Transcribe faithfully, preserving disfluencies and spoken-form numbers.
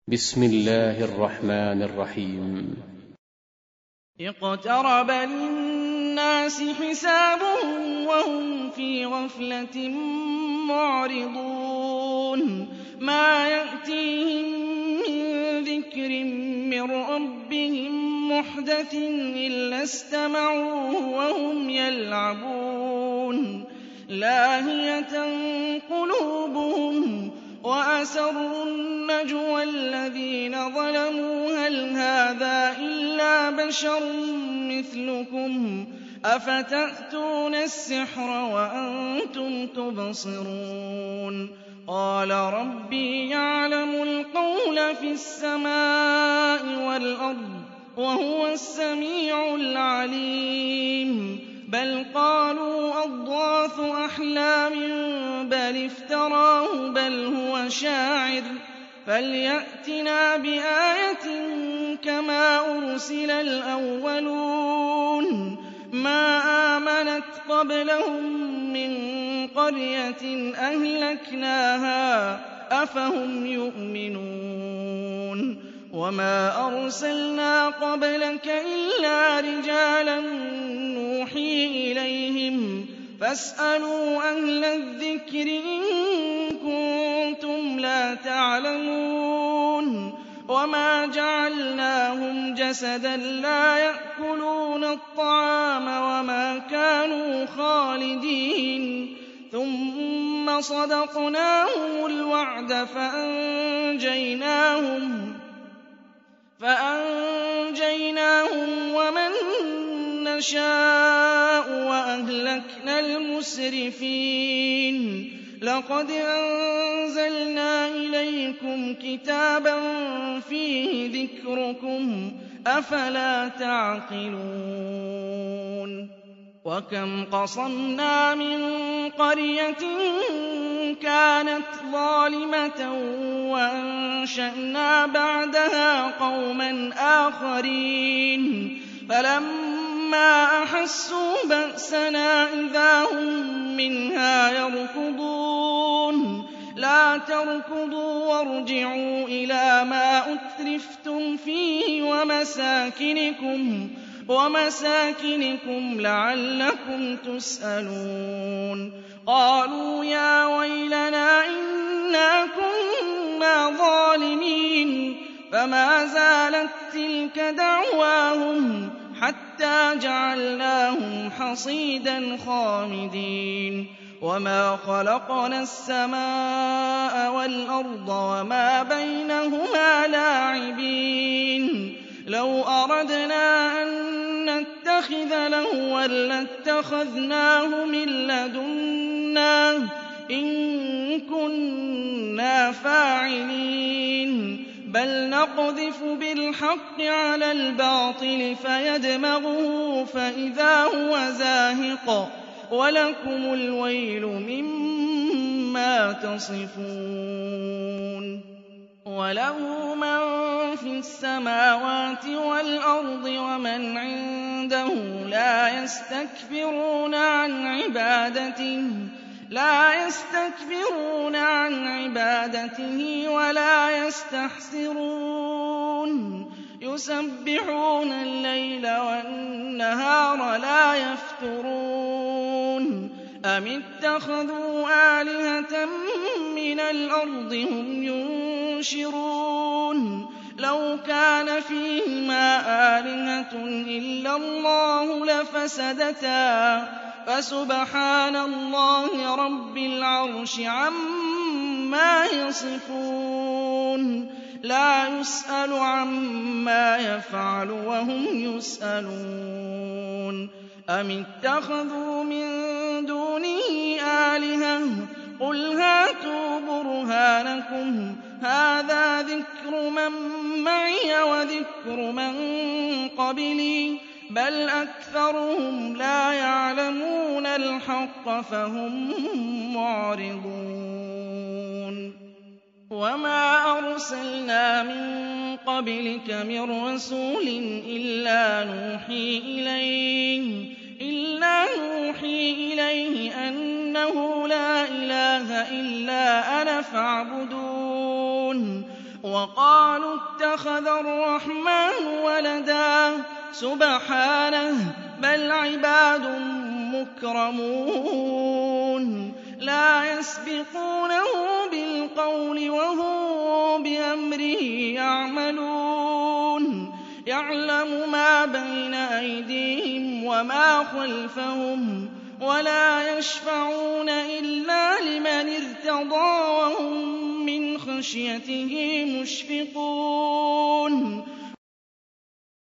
بسم الله الرحمن الرحيم. اقترب للناس حسابهم وهم في غفلة معرضون ما يأتيهم من ذكر من ربهم محدث إلا استمعوه وهم يلعبون لاهية قلوبهم وأسروا النجوى الذين ظلموا هل هذا إلا بشر مثلكم أفتأتون السحر وأنتم تبصرون قال ربي يعلم القول في السماء والأرض وهو السميع العليم بل قالوا أضغاث أحلام بل افتراه بل هو شاعر فليأتنا بآية كما أرسل الأولون ما آمنت قبلهم من قرية أهلكناها أفهم يؤمنون وما أرسلنا قبلك إلا رجالا نوحي إليهم فاسألوا أهل الذكر إن كنتم لا تعلمون وما جعلناهم جسدا لا يأكلون الطعام وما كانوا خالدين ثم صدقناهم الوعد فأنجيناهم فأنجيناهم ومن نشاء وأهلكنا المسرفين لقد أنزلنا إليكم كتابا فيه ذكركم أفلا تعقلون وكم قصمنا من قرية كانت ظالمة وأنشأنا بعدها قوما آخرين فلما أحسوا بأسنا إذا هم منها يركضون لا تركضوا وارجعوا إلى ما أترفتم فيه ومساكنكم ومساكنكم لعلكم تسألون قالوا يا ويلنا إنا كنا ظالمين فما زالت تلك دعواهم حتى جعلناهم حصيدا خامدين وما خلقنا السماء والأرض وما بينهما لاعبين لو أردنا أن نتخذ لهوا لاتخذناه من لدنا إن كنا فاعلين بل نقذف بالحق على الباطل فيدمغه فإذا هو زاهق ولكم الويل مما تصفون وله من في السماوات والأرض ومن عنده لا يستكبرون عن عبادته لا يستكبرون عن عبادته ولا يستحسرون يسبحون الليل والنهار لا يفترون أم اتخذوا آلهة من الأرض هم ينشرون لو كان فيهما آلهة إلا الله لفسدتا فسبحان الله رب العرش عما يصفون لا يسأل عما يفعل وهم يسألون أم اتخذوا من دونه آلهة قل هاتوا برهانكم هذا ذكر من معي وذكر من قبلي بل أكثرهم لا يعلمون الحق فهم معرضون وما أرسلنا من قبلك من رسول إلا نوحي إليه إلا نوحي إليه أنه لا إله إلا أنا فاعبدون وَقَالُوا اتَّخَذَ الرَّحْمَٰنُ وَلَدًا سُبْحَانَهُ بَلْ عِبَادٌ مُّكْرَمُونَ لَا يَسْبِقُونَهُ بِالْقَوْلِ وَهُم بِأَمْرِهِ يَعْمَلُونَ يَعْلَمُ مَا بَيْنَ أَيْدِيهِمْ وَمَا خَلْفَهُمْ وَلَا يَشْفَعُونَ إِلَّا لِمَنِ ارْتَضَىٰ وَهُم مِّنْ خَشْيَتِهِ مُشْفِقُونَ